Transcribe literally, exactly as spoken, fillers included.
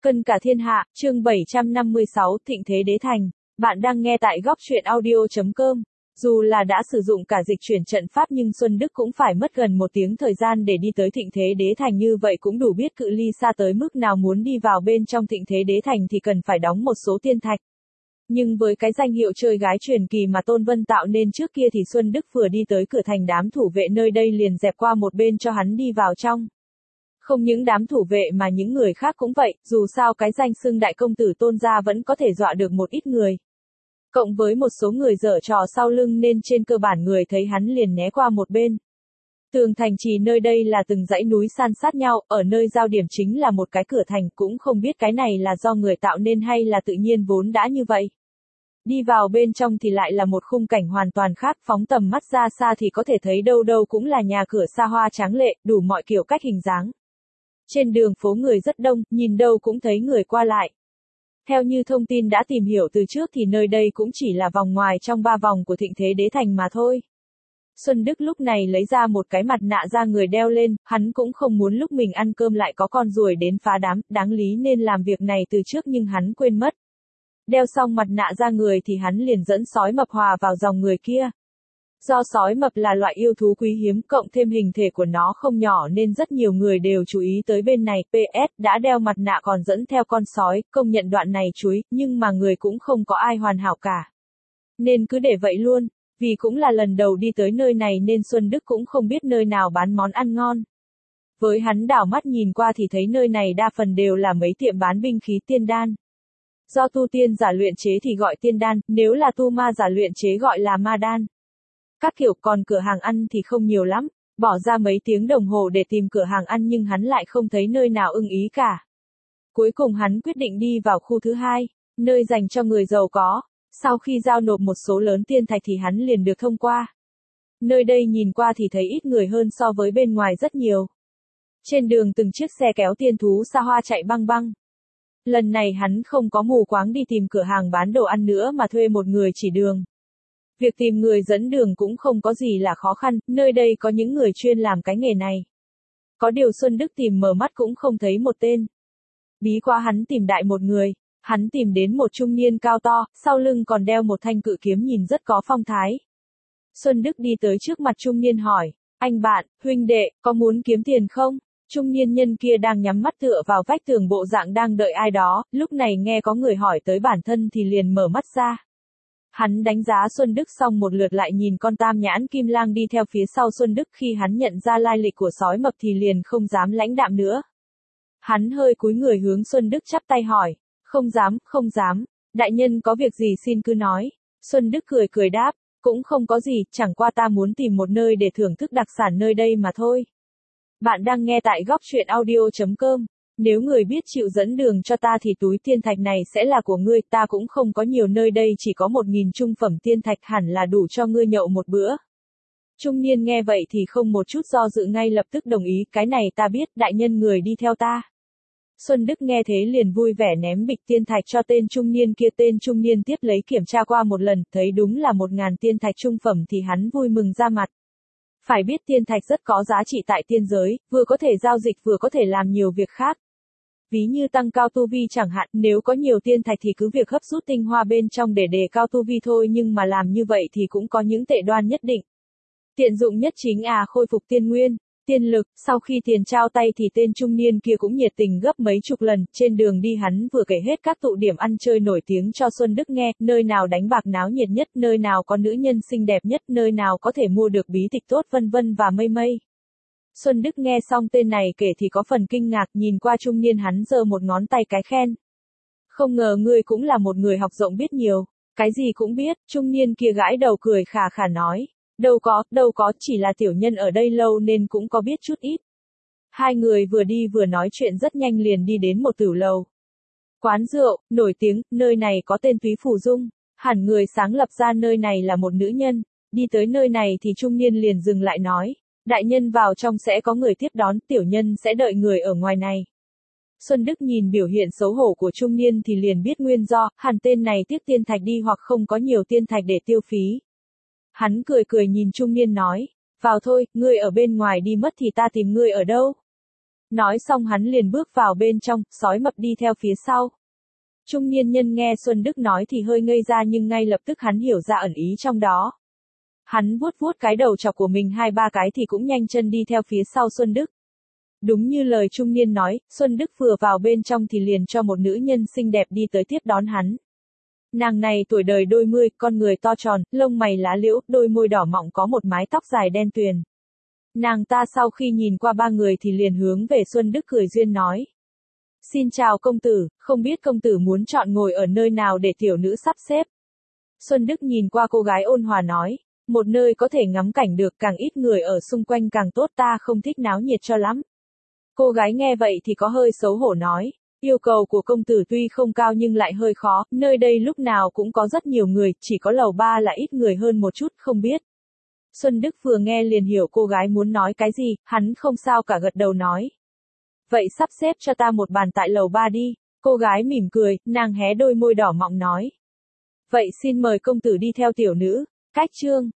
Cân cả thiên hạ, chương bảy trăm năm mươi sáu, Thịnh thế đế thành. Bạn đang nghe tại góc truyện audio chấm com. Dù là đã sử dụng cả dịch chuyển trận pháp nhưng Xuân Đức cũng phải mất gần một tiếng thời gian để đi tới Thịnh thế đế thành, như vậy cũng đủ biết cự ly xa tới mức nào. Muốn đi vào bên trong Thịnh thế đế thành thì cần phải đóng một số tiên thạch. Nhưng với cái danh hiệu chơi gái truyền kỳ mà Tôn Vân tạo nên trước kia thì Xuân Đức vừa đi tới cửa thành, đám thủ vệ nơi đây liền dẹp qua một bên cho hắn đi vào trong. Không những đám thủ vệ mà những người khác cũng vậy, dù sao cái danh xưng đại công tử Tôn gia vẫn có thể dọa được một ít người. Cộng với một số người giở trò sau lưng nên trên cơ bản người thấy hắn liền né qua một bên. Tường thành trì nơi đây là từng dãy núi san sát nhau, ở nơi giao điểm chính là một cái cửa thành, cũng không biết cái này là do người tạo nên hay là tự nhiên vốn đã như vậy. Đi vào bên trong thì lại là một khung cảnh hoàn toàn khác, phóng tầm mắt ra xa thì có thể thấy đâu đâu cũng là nhà cửa xa hoa tráng lệ, đủ mọi kiểu cách hình dáng. Trên đường phố người rất đông, nhìn đâu cũng thấy người qua lại. Theo như thông tin đã tìm hiểu từ trước thì nơi đây cũng chỉ là vòng ngoài trong ba vòng của Thịnh thế đế thành mà thôi. Xuân Đức lúc này lấy ra một cái mặt nạ da người đeo lên, hắn cũng không muốn lúc mình ăn cơm lại có con ruồi đến phá đám, đáng lý nên làm việc này từ trước nhưng hắn quên mất. Đeo xong mặt nạ da người thì hắn liền dẫn sói mập hòa vào dòng người kia. Do sói mập là loại yêu thú quý hiếm, cộng thêm hình thể của nó không nhỏ nên rất nhiều người đều chú ý tới bên này. pê ét đã đeo mặt nạ còn dẫn theo con sói, công nhận đoạn này chúi, nhưng mà người cũng không có ai hoàn hảo cả. Nên cứ để vậy luôn, vì cũng là lần đầu đi tới nơi này nên Xuân Đức cũng không biết nơi nào bán món ăn ngon. Với hắn đảo mắt nhìn qua thì thấy nơi này đa phần đều là mấy tiệm bán binh khí tiên đan. Do tu tiên giả luyện chế thì gọi tiên đan, nếu là tu ma giả luyện chế gọi là ma đan. Các kiểu, còn cửa hàng ăn thì không nhiều lắm, bỏ ra mấy tiếng đồng hồ để tìm cửa hàng ăn nhưng hắn lại không thấy nơi nào ưng ý cả. Cuối cùng hắn quyết định đi vào khu thứ hai, nơi dành cho người giàu có. Sau khi giao nộp một số lớn tiên thạch thì hắn liền được thông qua. Nơi đây nhìn qua thì thấy ít người hơn so với bên ngoài rất nhiều. Trên đường từng chiếc xe kéo tiên thú xa hoa chạy băng băng. Lần này hắn không có mù quáng đi tìm cửa hàng bán đồ ăn nữa mà thuê một người chỉ đường. Việc tìm người dẫn đường cũng không có gì là khó khăn, nơi đây có những người chuyên làm cái nghề này. Có điều Xuân Đức tìm mở mắt cũng không thấy một tên. Bí quá hắn tìm đại một người, hắn tìm đến một trung niên cao to, sau lưng còn đeo một thanh cự kiếm nhìn rất có phong thái. Xuân Đức đi tới trước mặt trung niên hỏi, anh bạn, huynh đệ, có muốn kiếm tiền không? Trung niên nhân kia đang nhắm mắt tựa vào vách tường bộ dạng đang đợi ai đó, lúc này nghe có người hỏi tới bản thân thì liền mở mắt ra. Hắn đánh giá Xuân Đức xong một lượt lại nhìn con tam nhãn kim lang đi theo phía sau Xuân Đức, khi hắn nhận ra lai lịch của sói mập thì liền không dám lãnh đạm nữa. Hắn hơi cúi người hướng Xuân Đức chắp tay hỏi, không dám, không dám, đại nhân có việc gì xin cứ nói. Xuân Đức cười cười đáp, cũng không có gì, chẳng qua ta muốn tìm một nơi để thưởng thức đặc sản nơi đây mà thôi. Bạn đang nghe tại góc truyện audio chấm com. Nếu người biết chịu dẫn đường cho ta thì túi tiên thạch này sẽ là của ngươi, ta cũng không có nhiều, nơi đây chỉ có một nghìn trung phẩm tiên thạch, hẳn là đủ cho ngươi nhậu một bữa. Trung niên nghe vậy thì không một chút do dự ngay lập tức đồng ý, cái này ta biết, đại nhân người đi theo ta. Xuân Đức nghe thế liền vui vẻ ném bịch tiên thạch cho tên trung niên kia, tên trung niên tiếp lấy kiểm tra qua một lần, thấy đúng là một ngàn tiên thạch trung phẩm thì hắn vui mừng ra mặt. Phải biết tiên thạch rất có giá trị tại tiên giới, vừa có thể giao dịch vừa có thể làm nhiều việc khác. Ví như tăng cao tu vi chẳng hạn, nếu có nhiều tiên thạch thì cứ việc hấp rút tinh hoa bên trong để đề cao tu vi thôi, nhưng mà làm như vậy thì cũng có những tệ đoan nhất định. Tiện dụng nhất chính à khôi phục tiên nguyên, tiên lực. Sau khi tiền trao tay thì tên trung niên kia cũng nhiệt tình gấp mấy chục lần, trên đường đi hắn vừa kể hết các tụ điểm ăn chơi nổi tiếng cho Xuân Đức nghe, nơi nào đánh bạc náo nhiệt nhất, nơi nào có nữ nhân xinh đẹp nhất, nơi nào có thể mua được bí tịch tốt vân vân và mây mây. Xuân Đức nghe xong tên này kể thì có phần kinh ngạc, nhìn qua trung niên hắn giơ một ngón tay cái khen. Không ngờ ngươi cũng là một người học rộng biết nhiều, cái gì cũng biết. Trung niên kia gãi đầu cười khà khà nói, đâu có, đâu có, chỉ là tiểu nhân ở đây lâu nên cũng có biết chút ít. Hai người vừa đi vừa nói chuyện rất nhanh liền đi đến một tửu lầu. Quán rượu, nổi tiếng, nơi này có tên Túy Phù Dung, hẳn người sáng lập ra nơi này là một nữ nhân. Đi tới nơi này thì trung niên liền dừng lại nói, đại nhân vào trong sẽ có người tiếp đón, tiểu nhân sẽ đợi người ở ngoài này. Xuân Đức nhìn biểu hiện xấu hổ của trung niên thì liền biết nguyên do, hẳn tên này tiếc tiên thạch đi hoặc không có nhiều tiên thạch để tiêu phí. Hắn cười cười nhìn trung niên nói, vào thôi, ngươi ở bên ngoài đi mất thì ta tìm ngươi ở đâu. Nói xong hắn liền bước vào bên trong, sói mập đi theo phía sau. Trung niên nhân nghe Xuân Đức nói thì hơi ngây ra nhưng ngay lập tức hắn hiểu ra ẩn ý trong đó. Hắn vuốt vuốt cái đầu chọc của mình hai ba cái thì cũng nhanh chân đi theo phía sau Xuân Đức. Đúng như lời trung niên nói, Xuân Đức vừa vào bên trong thì liền cho một nữ nhân xinh đẹp đi tới tiếp đón hắn. Nàng này tuổi đời đôi mươi, con người to tròn, lông mày lá liễu, đôi môi đỏ mọng có một mái tóc dài đen tuyền. Nàng ta sau khi nhìn qua ba người thì liền hướng về Xuân Đức cười duyên nói. Xin chào công tử, không biết công tử muốn chọn ngồi ở nơi nào để tiểu nữ sắp xếp. Xuân Đức nhìn qua cô gái ôn hòa nói, một nơi có thể ngắm cảnh được, càng ít người ở xung quanh càng tốt, ta không thích náo nhiệt cho lắm. Cô gái nghe vậy thì có hơi xấu hổ nói, yêu cầu của công tử tuy không cao nhưng lại hơi khó, nơi đây lúc nào cũng có rất nhiều người, chỉ có lầu ba là ít người hơn một chút, không biết. Xuân Đức vừa nghe liền hiểu cô gái muốn nói cái gì, hắn không sao cả gật đầu nói. Vậy sắp xếp cho ta một bàn tại lầu ba đi, cô gái mỉm cười, nàng hé đôi môi đỏ mọng nói. Vậy xin mời công tử đi theo tiểu nữ, cách chương.